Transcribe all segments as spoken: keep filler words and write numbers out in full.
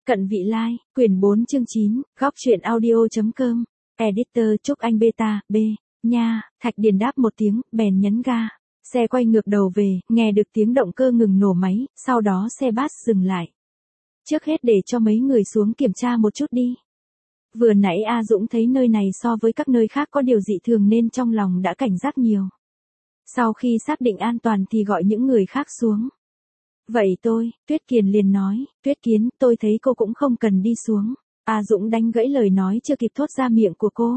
Cận Vị Lai, quyển bốn chương chín, góc truyện audio.com, editor Trúc Anh Beta, B, nha, Thạch Điền đáp một tiếng, bèn nhấn ga. Xe quay ngược đầu về, nghe được tiếng động cơ ngừng nổ máy, sau đó xe bus dừng lại. Trước hết để cho mấy người xuống kiểm tra một chút đi. Vừa nãy A Dũng thấy nơi này so với các nơi khác có điều dị thường nên trong lòng đã cảnh giác nhiều. Sau khi xác định an toàn thì gọi những người khác xuống. Vậy tôi, Tuyết Kiền liền nói, Tuyết Kiến, tôi thấy cô cũng không cần đi xuống. A Dũng đánh gãy lời nói chưa kịp thốt ra miệng của cô.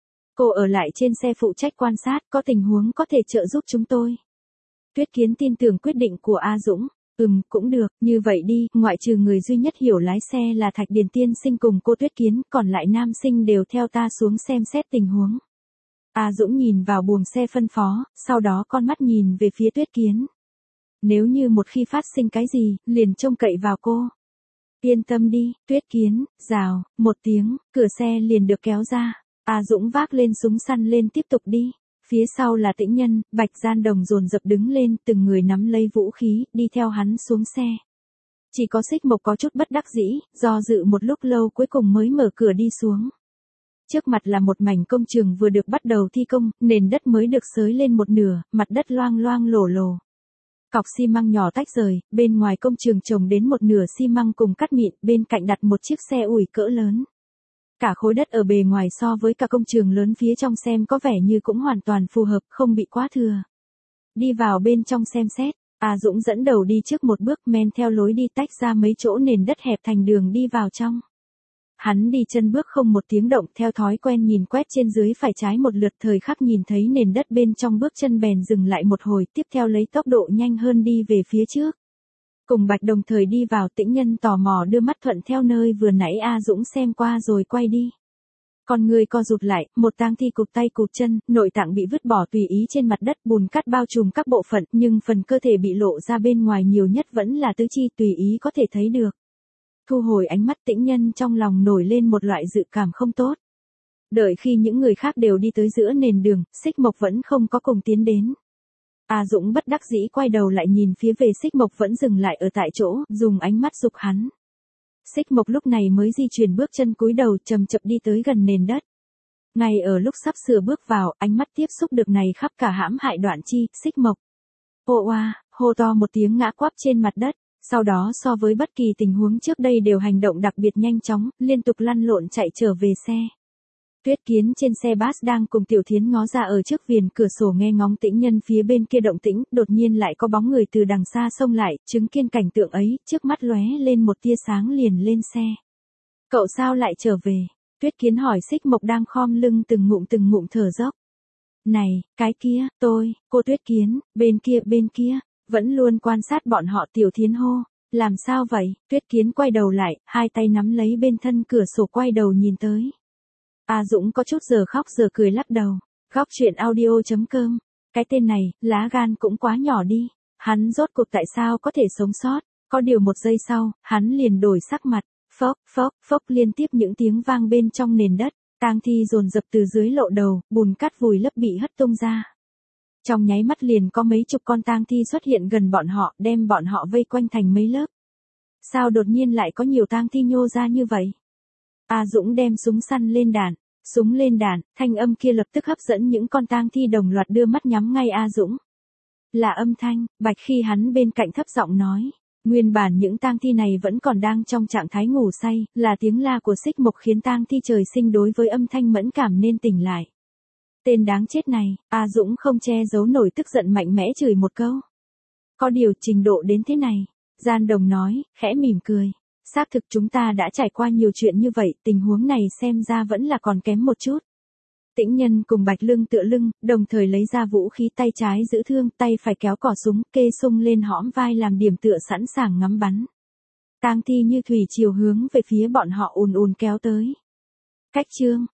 Cô ở lại trên xe phụ trách quan sát, có tình huống có thể trợ giúp chúng tôi. Tuyết Kiến tin tưởng quyết định của A Dũng. Ừm, cũng được, như vậy đi, ngoại trừ người duy nhất hiểu lái xe là Thạch Điền tiên sinh cùng cô Tuyết Kiến, còn lại nam sinh đều theo ta xuống xem xét tình huống. A Dũng nhìn vào buồng xe phân phó, sau đó con mắt nhìn về phía Tuyết Kiến. Nếu như một khi phát sinh cái gì, liền trông cậy vào cô. Yên tâm đi, Tuyết Kiến, rào, một tiếng, cửa xe liền được kéo ra. A Dũng vác lên súng săn lên tiếp tục đi. Phía sau là Tĩnh Nhân, Bạch Gian Đồng dồn dập đứng lên, từng người nắm lấy vũ khí, đi theo hắn xuống xe. Chỉ có Xích Mộc có chút bất đắc dĩ, do dự một lúc lâu cuối cùng mới mở cửa đi xuống. Trước mặt là một mảnh công trường vừa được bắt đầu thi công, nền đất mới được xới lên một nửa, mặt đất loang loang lổ lổ. Cọc xi măng nhỏ tách rời, bên ngoài công trường trồng đến một nửa xi măng cùng cát mịn, bên cạnh đặt một chiếc xe ủi cỡ lớn. Cả khối đất ở bề ngoài so với cả công trường lớn phía trong xem có vẻ như cũng hoàn toàn phù hợp, không bị quá thừa. Đi vào bên trong xem xét, A Dũng dẫn đầu đi trước một bước, men theo lối đi tách ra mấy chỗ nền đất hẹp thành đường đi vào trong. Hắn đi chân bước không một tiếng động, theo thói quen nhìn quét trên dưới phải trái một lượt, thời khắc nhìn thấy nền đất bên trong bước chân bèn dừng lại một hồi, tiếp theo lấy tốc độ nhanh hơn đi về phía trước. Cùng Bạch đồng thời đi vào. Tĩnh Nhân tò mò đưa mắt thuận theo nơi vừa nãy A Dũng xem qua rồi quay đi. Con người co rụt lại, một tang thi cụt tay cụt chân, nội tạng bị vứt bỏ tùy ý trên mặt đất, bùn cát bao trùm các bộ phận, nhưng phần cơ thể bị lộ ra bên ngoài nhiều nhất vẫn là tứ chi tùy ý có thể thấy được. Thu hồi ánh mắt, Tĩnh Nhân trong lòng nổi lên một loại dự cảm không tốt. Đợi khi những người khác đều đi tới giữa nền đường, Xích Mộc vẫn không có cùng tiến đến. A Dũng bất đắc dĩ quay đầu lại nhìn phía về Xích Mộc vẫn dừng lại ở tại chỗ, dùng ánh mắt giục hắn. Xích Mộc lúc này mới di chuyển bước chân cúi đầu chậm chậm đi tới gần nền đất. Ngay ở lúc sắp sửa bước vào, ánh mắt tiếp xúc được này khắp cả hãm hại đoạn chi, Xích Mộc. Ô oa, hô to một tiếng ngã quắp trên mặt đất. Sau đó so với bất kỳ tình huống trước đây đều hành động đặc biệt nhanh chóng, liên tục lăn lộn chạy trở về xe. Tuyết Kiến trên xe bus đang cùng Tiểu Thiến ngó ra ở trước viền cửa sổ nghe ngóng Tĩnh Nhân phía bên kia động tĩnh, đột nhiên lại có bóng người từ đằng xa xông lại, chứng kiến cảnh tượng ấy, trước mắt lóe lên một tia sáng liền lên xe. Cậu sao lại trở về? Tuyết Kiến hỏi. Xích Mộc đang khom lưng từng ngụm từng ngụm thở dốc. Này, cái kia, tôi, cô Tuyết Kiến, bên kia bên kia. Vẫn luôn quan sát bọn họ. Tiểu Thiến hô, làm sao vậy? Tuyết Kiến quay đầu lại, hai tay nắm lấy bên thân cửa sổ quay đầu nhìn tới. A Dũng có chút giờ khóc giờ cười lắc đầu. Góc truyện audio.com, cái tên này, lá gan cũng quá nhỏ đi. Hắn rốt cuộc tại sao có thể sống sót? Có điều một giây sau, hắn liền đổi sắc mặt. Phốc, phốc, phốc liên tiếp những tiếng vang bên trong nền đất. Tang thi dồn dập từ dưới lộ đầu, bùn cát vùi lấp bị hất tung ra. Trong nháy mắt liền có mấy chục con tang thi xuất hiện gần bọn họ, đem bọn họ vây quanh thành mấy lớp. Sao đột nhiên lại có nhiều tang thi nhô ra như vậy? A Dũng đem súng săn lên đạn, súng lên đạn, thanh âm kia lập tức hấp dẫn những con tang thi đồng loạt đưa mắt nhắm ngay A Dũng. Là âm thanh, Bạch khi hắn bên cạnh thấp giọng nói. Nguyên bản những tang thi này vẫn còn đang trong trạng thái ngủ say, là tiếng la của Xích Mộc khiến tang thi trời sinh đối với âm thanh mẫn cảm nên tỉnh lại. Tên đáng chết này, A Dũng không che giấu nổi tức giận mạnh mẽ chửi một câu. Có điều trình độ đến thế này, Gian Đồng nói, khẽ mỉm cười. Xác thực chúng ta đã trải qua nhiều chuyện như vậy, tình huống này xem ra vẫn là còn kém một chút. Tĩnh Nhân cùng Bạch lưng tựa lưng, đồng thời lấy ra vũ khí, tay trái giữ thương, tay phải kéo cò súng, kê sung lên hõm vai làm điểm tựa sẵn sàng ngắm bắn. Tang thi như thủy chiều hướng về phía bọn họ ùn ùn kéo tới. Cách chương